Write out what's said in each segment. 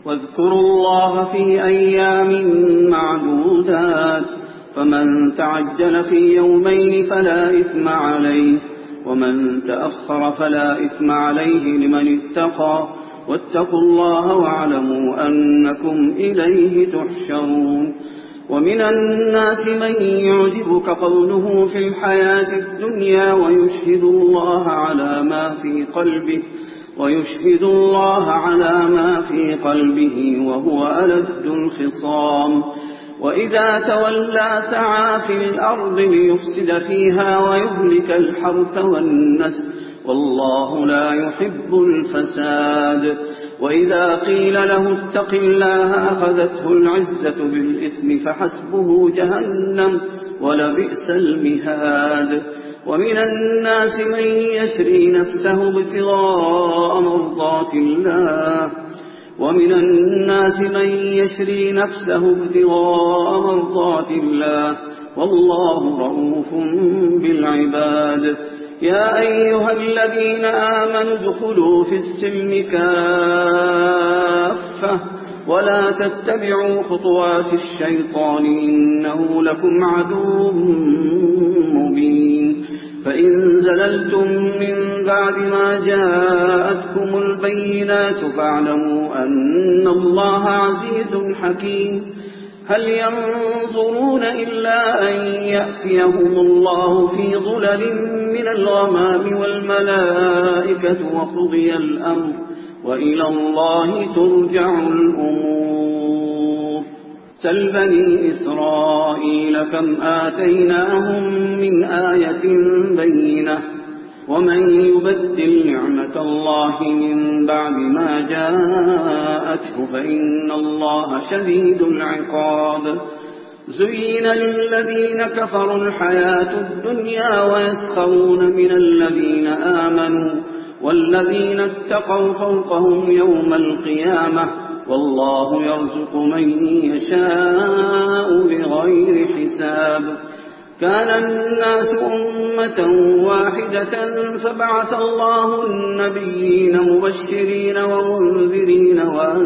واذكروا الله في أيام معدودات فمن تعجل في يومين فلا إثم عليه ومن تأخر فلا إثم عليه لمن اتقى واتقوا الله واعلموا أنكم إليه تحشرون. ومن الناس من يعجبك قوله في الحياة الدنيا ويشهد الله على ما في قلبه وهو ألد الخصام. وإذا تولى سعى في الأرض ليفسد فيها ويهلك الحرث والنسل والله لا يحب الفساد. وإذا قيل له اتق الله أخذته العزة بالإثم فحسبه جهنم ولبئس المهاد. ومن الناس من يشري نفسه ابتغاء مرضات الله والله رؤوف بالعباد. يا أيها الذين آمنوا ادخلوا في السلم كافة ولا تتبعوا خطوات الشيطان إنه لكم عدو مبين. فإن زللتم من بعد ما جاءتكم البينات فاعلموا أن الله عزيز حكيم. هل ينظرون إلا أن يأتيهم الله في ظلل من الغمام والملائكة وقضي الأمر وإلى الله ترجع الأمور. سل بني إسرائيل كم آتيناهم من آية بينة ومن يبدل نعمة الله من بعد ما جاءته فإن الله شديد العقاب. زين للذين كفروا الحياة الدنيا ويسخرون من الذين آمنوا والذين اتقوا فوقهم يوم القيامة والله يرزق من يشاء بغير حساب. كان الناس أمة واحدة فبعث الله النبيين مبشرين ومنذرين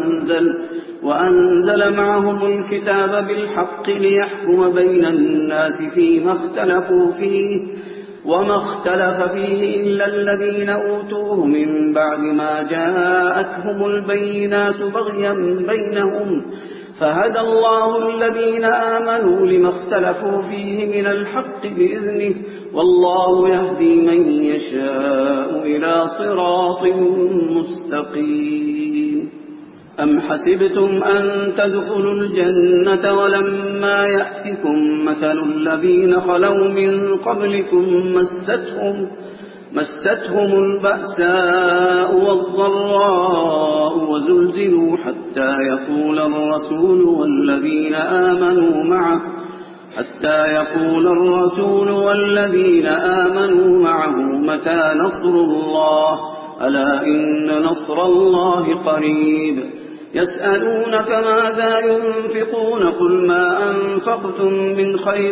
وأنزل معهم الكتاب بالحق ليحكم بين الناس فيما اختلفوا فيه وما اختلف فيه إلا الذين أوتوه من بعد ما جاءتهم البينات بغيا بينهم فهدى الله الذين آمنوا لما اختلفوا فيه من الحق بإذنه والله يهدي من يشاء إلى صراط مستقيم. أم حسبتم أن تدخلوا الجنة ولما يأتكم مثل الذين خلوا من قبلكم مستهم البأساء والضراء وزلزلوا حتى يقول الرسول والذين آمنوا معه متى نصر الله ألا إن نصر الله قريب. يسألونك ماذا ينفقون قل ما أنفقتم من خير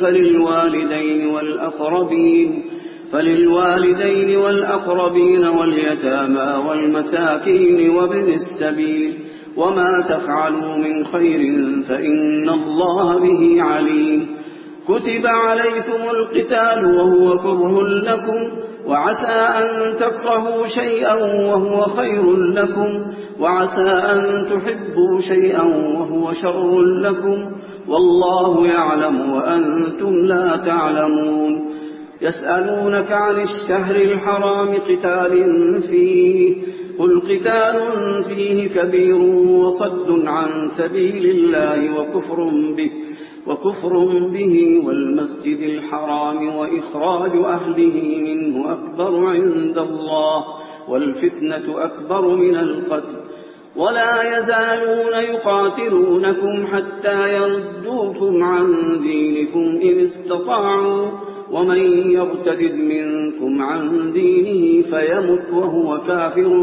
فللوالدين والأقربين واليتامى والمساكين وابن السبيل وما تفعلوا من خير فإن الله به عليم. كتب عليكم القتال وهو كره لكم وعسى أن تكرهوا شيئا وهو خير لكم وعسى أن تحبوا شيئا وهو شر لكم والله يعلم وأنتم لا تعلمون. يسألونك عن الشهر الحرام قتال فيه قل قتال فيه كبير وصد عن سبيل الله وكفر به والمسجد الحرام وإخراج أهله منه أكبر عند الله والفتنة أكبر من القتل. ولا يزالون يقاتلونكم حتى يردوكم عن دينكم إن استطاعوا ومن يرتد منكم عن دينه فيمت وهو كافر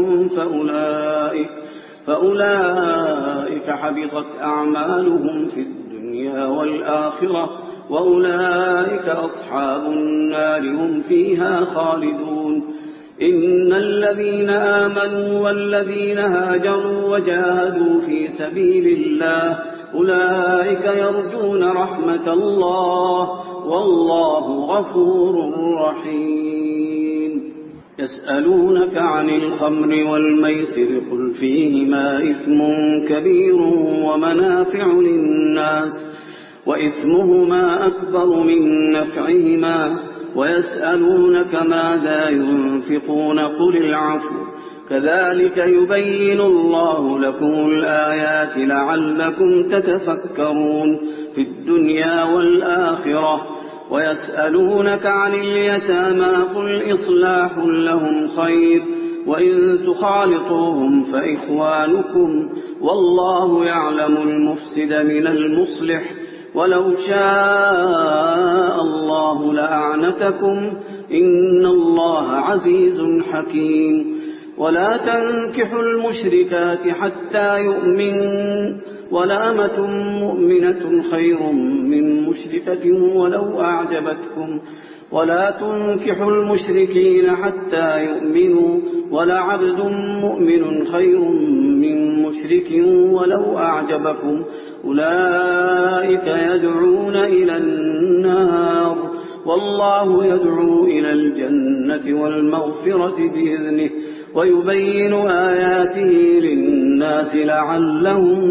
فأولئك حبطت أعمالهم في الدنيا والآخرة وأولئك أصحاب النار هم فيها خالدون. إن الذين آمنوا والذين هاجروا وجاهدوا في سبيل الله أولئك يرجون رحمة الله والله غفور رحيم. يسألونك عن الخمر والميسر قل فيهما إثم كبير ومنافع للناس وإثمهما أكبر من نفعهما ويسألونك ماذا ينفقون قل العفو كذلك يبين الله لكم الآيات لعلكم تتفكرون في الدنيا والآخرة. ويسألونك عن اليتامى قل إصلاح لهم خير وإن تخالطوهم فإخوانكم والله يعلم المفسد من المصلح ولو شاء الله لأعنتكم إن الله عزيز حكيم. ولا تنكحوا المشركات حتى يؤمنوا ولأمة مؤمنة خير من مشركة ولو أعجبتكم ولا تنكحوا المشركين حتى يؤمنوا ولعبد مؤمن خير من مشرك ولو أعجبكم أولئك يدعون إلى النار والله يدعو إلى الجنة والمغفرة بإذنه ويبين آياته للناس لعلهم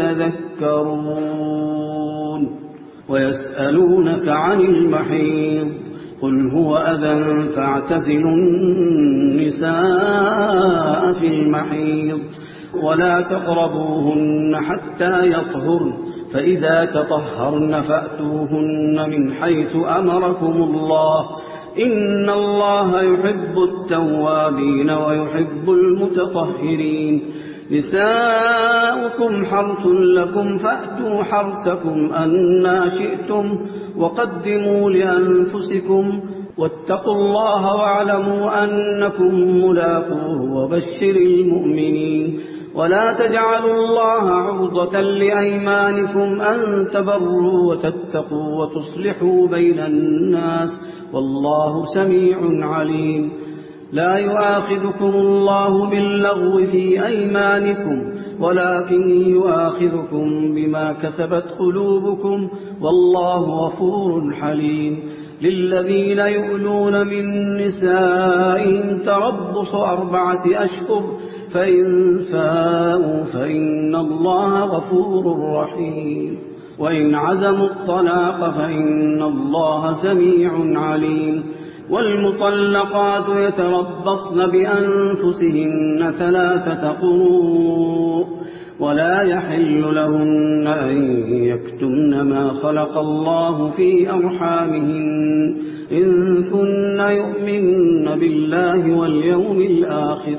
يتذكرون. ويسألونك عن المحيض قل هو أذى فاعتزلوا النساء في المحيض ولا تقربوهن حتى يطهرن فإذا تطهرن فأتوهن من حيث أمركم الله إن الله يحب التوابين ويحب المتطهرين. نساؤكم حرث لكم فأتوا حرثكم أنى شئتم وقدموا لأنفسكم واتقوا الله واعلموا أنكم ملاقوه وبشر المؤمنين. ولا تجعلوا الله عرضة لأيمانكم أن تبروا وتتقوا وتصلحوا بين الناس والله سميع عليم. لا يؤاخذكم الله باللغو في أيمانكم ولكن يؤاخذكم بما كسبت قلوبكم والله غفور حليم. للذين يؤلون من نسائهم تربص 4 أشهر فإن فاءوا فإن الله غفور رحيم. وإن عزموا الطلاق فإن الله سميع عليم. والمطلقات يتربصن بأنفسهن 3 قروء ولا يحل لهن أن يكتمن ما خلق الله في أرحامهن إن كن يؤمن بالله واليوم الآخر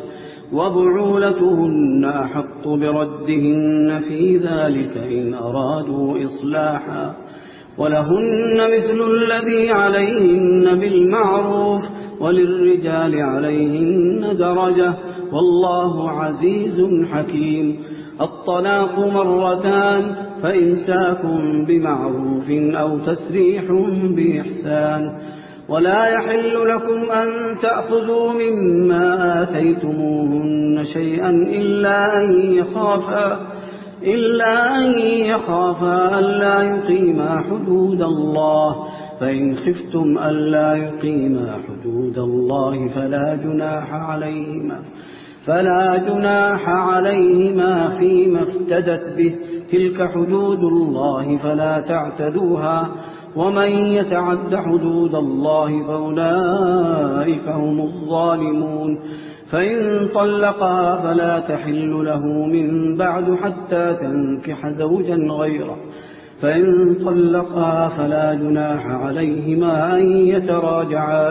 وبعولتهن أحق بردهن في ذلك إن أرادوا إصلاحا ولهن مثل الذي عليهن بالمعروف وللرجال عليهن درجة والله عزيز حكيم. الطلاق 2 فإمساك بمعروف أو تسريح بإحسان. ولا يحل لكم أن تأخذوا مما آتيتموهن شيئا إلا أن يخافا ألا يقيما حدود الله فإن خفتم ألا يقيما حدود الله فلا جناح عليهما فيما افتدت به تلك حدود الله فلا تعتدوها ومن يتعد حدود الله فأولئك هم الظالمون. فإن طلقها فلا تحل له من بعد حتى تنكح زوجا غيره فإن طلقها فلا جناح عليهما أن يتراجعا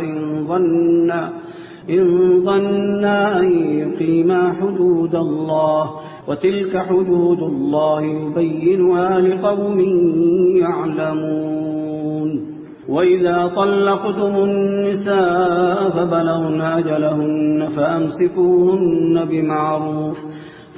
إن ظنا أن يقيما حدود الله وتلك حدود الله يبينها لقوم يعلمون. وإذا طلقتم النساء فبلغن أجلهن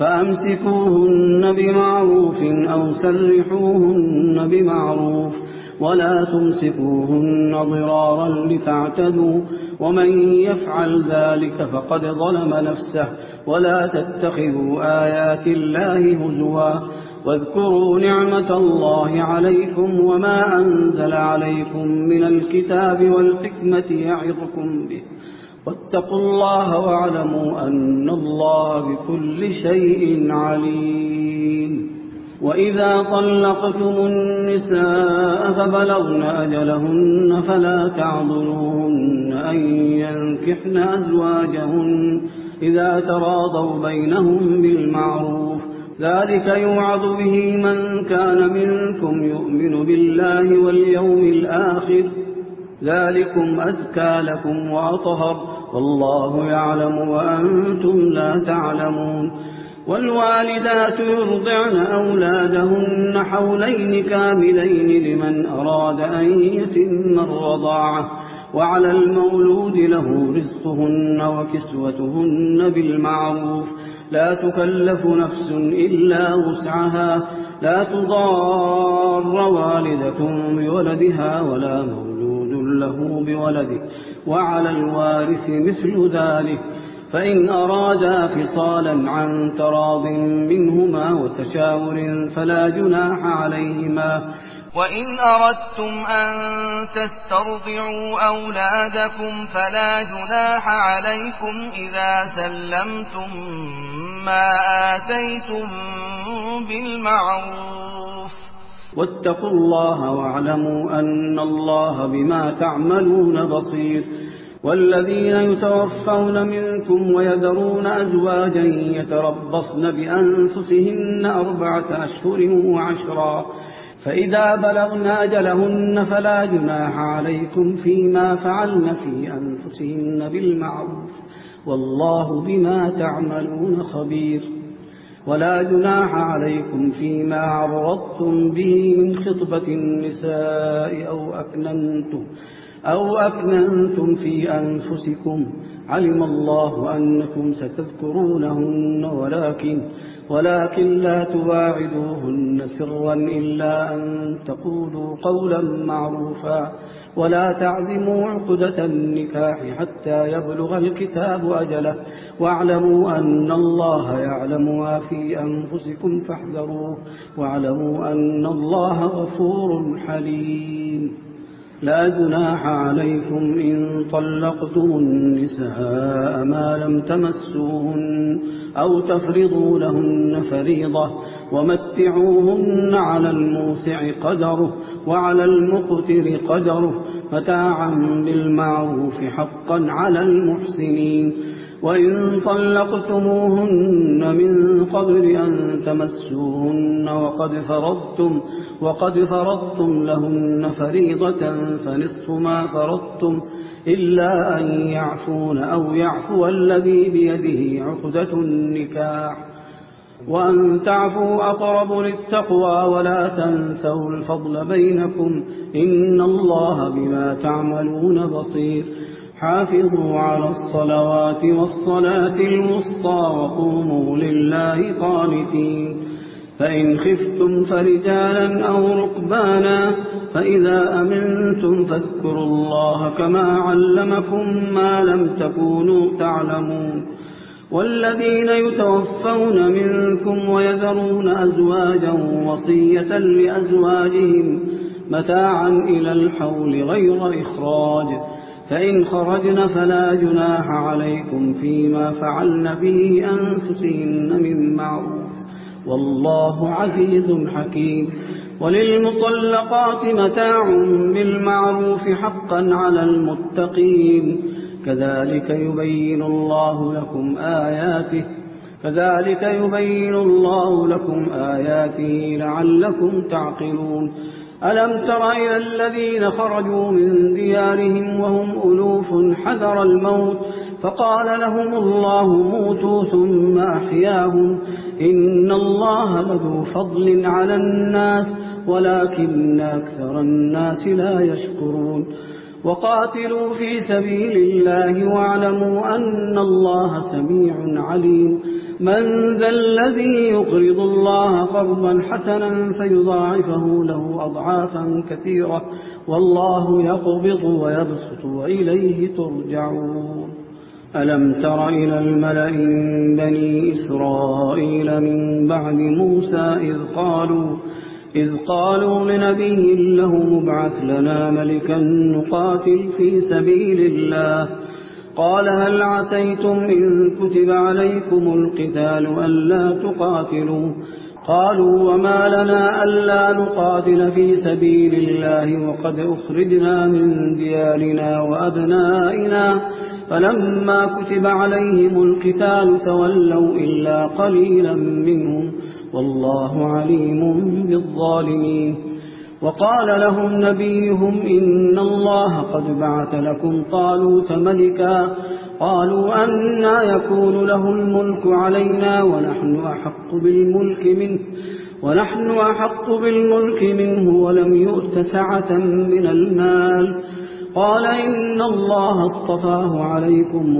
فأمسكوهن بمعروف أو سرحوهن بمعروف ولا تمسكوهن ضرارا لتعتدوا ومن يفعل ذلك فقد ظلم نفسه ولا تتخذوا آيات الله هزوا واذكروا نعمة الله عليكم وما أنزل عليكم من الكتاب والحكمة يعظكم به واتقوا الله واعلموا أن الله بكل شيء عليم. وإذا طلقتم النساء فبلغن أجلهن فلا تعضلوهن أن ينكحن أزواجهن إذا تراضوا بينهم بالمعروف ذلك يوعظ به من كان منكم يؤمن بالله واليوم الآخر ذلكم أزكى لكم وأطهر والله يعلم وأنتم لا تعلمون. والوالدات يرضعن أولادهن حولين كاملين لمن أراد أن يتم الرضاعة وعلى المولود له رزقهن وكسوتهن بالمعروف لا تكلف نفس إلا وسعها لا تضار والدة بولدها ولا مولود له بولده وعلى الوارث مثل ذلك فإن أرادا فصالا عن تراض منهما وتشاور فلا جناح عليهما. وإن أردتم أن تسترضعوا أولادكم فلا جناح عليكم إذا سلمتم ما آتيتم بالمعروف واتقوا الله واعلموا أن الله بما تعملون بصير. والذين يتوفون منكم ويذرون أزواجا يتربصن بأنفسهن 4 أشهر و10 فإذا بلغن أجلهن فلا جناح عليكم فيما فعلن في أنفسهن بالمعروف والله بما تعملون خبير. ولا جناح عليكم فيما عرضتم به من خطبة النساء أو أكننتم في أنفسكم علم الله أنكم ستذكرونهن ولكن لا تواعدوهن سرا إلا أن تقولوا قولا معروفا ولا تعزموا عقدة النكاح حتى يبلغ الكتاب أجله واعلموا أن الله يعلم ما في أنفسكم فاحذروه واعلموا أن الله غفور حليم. لا جناح عليكم إن طلقتم النساء ما لم تمسوهن أو تفرضوا لهن فريضة ومتعوهن على الموسع قدره وعلى المقتر قدره متاعا بالمعروف حقا على المحسنين. وإن طلقتموهن من قبل أن تمسوهن وقد فرضتم لهن فريضة فنصف ما فرضتم إلا أن يعفون أو يعفو الذي بيده عقدة النكاح وأن تعفوا أقرب للتقوى ولا تنسوا الفضل بينكم إن الله بما تعملون بصير. حافظوا على الصلوات والصلاة الوسطى وقوموا لله قانتين. فإن خفتم فرجالا أو ركبانا فإذا أمنتم فاذكروا الله كما علمكم ما لم تكونوا تعلمون. والذين يتوفون منكم ويذرون أزواجا وصية لأزواجهم متاعا إلى الحول غير إخراج فإن خرجن فلا جناح عليكم فيما فعلن في أنفسهن من معروف والله عزيز حكيم. وللمطلقات متاع بالمعروف حقا على المتقين كذلك يبين الله لكم آياته لعلكم تعقلون. ألم تر إلى الذين خرجوا من ديارهم وهم ألوف حذر الموت فقال لهم الله موتوا ثم أحياهم إن الله لذو فضل على الناس ولكن أكثر الناس لا يشكرون. وقاتلوا في سبيل الله واعلموا أن الله سميع عليم. من ذا الذي يقرض الله قرضا حسنا فيضاعفه له أضعافا كثيرة والله يقبض ويبسط وإليه ترجعون. ألم تر إلى الملأ من بني إسرائيل من بعد موسى إذ قالوا لنبي له مبعث لنا ملكا نقاتل في سبيل الله قال هل عسيتم إن كتب عليكم القتال ألا تقاتلوا قالوا وما لنا ألا نقاتل في سبيل الله وقد أخرجنا من ديارنا وأبنائنا فلما كتب عليهم القتال تولوا إلا قليلا منهم والله عليم بالظالمين. وقال لهم نبيهم إن الله قد بعث لكم طالوت ملكا قالوا أنى يكون له الملك علينا ونحن أحق بالملك منه ولم يؤت سعة من المال قال إن الله اصطفاه عليكم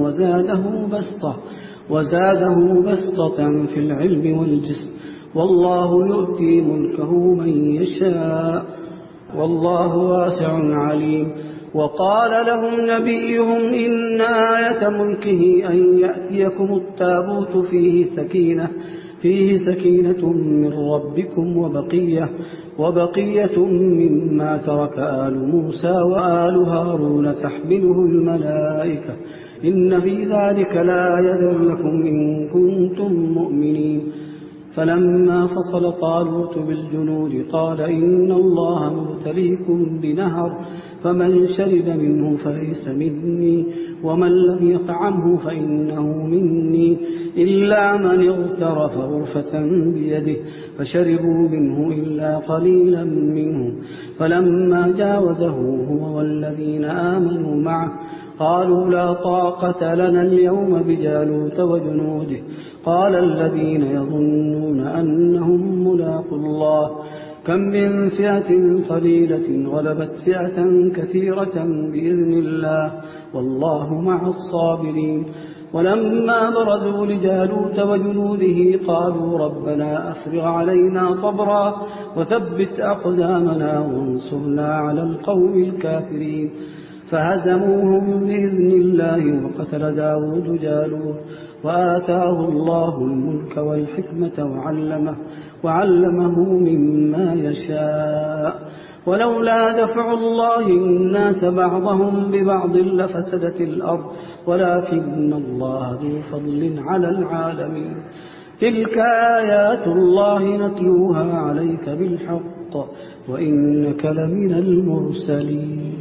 وزاده بسطة في العلم والجسم والله يؤتي ملكه من يشاء والله واسع عليم. وقال لهم نبيهم إن آية ملكه أن يأتيكم التابوت فيه سكينة من ربكم وبقية مما ترك آل موسى وآل هارون تحمله الملائكة إن في ذلك لآية لكم إن كنتم مؤمنين. فلما فصل طالوت بالجنود قال إن الله مبتليكم بنهر فمن شرب منه فليس مني ومن لم يطعمه فإنه مني إلا من اغترف غرفة بيده فشربوا منه إلا قليلا منهم فلما جاوزه هو والذين آمنوا معه قالوا لا طاقة لنا اليوم بجالوت وجنوده قال الذين يظنون أنهم ملاقوا الله كم من فئة قليلة غلبت فئة كثيرة بإذن الله والله مع الصابرين. ولما برزوا لجالوت وجنوده قالوا ربنا أفرغ علينا صبرا وثبت أقدامنا وانصرنا على القوم الكافرين فهزموهم بإذن الله وقتل داود جالوت وآتاه الله الملك والحكمة وعلمه مما يشاء ولولا دفع الله الناس بعضهم ببعض لفسدت الأرض ولكن الله ذو فضل على العالمين. تلك آيات الله نتلوها عليك بالحق وإنك لمن المرسلين.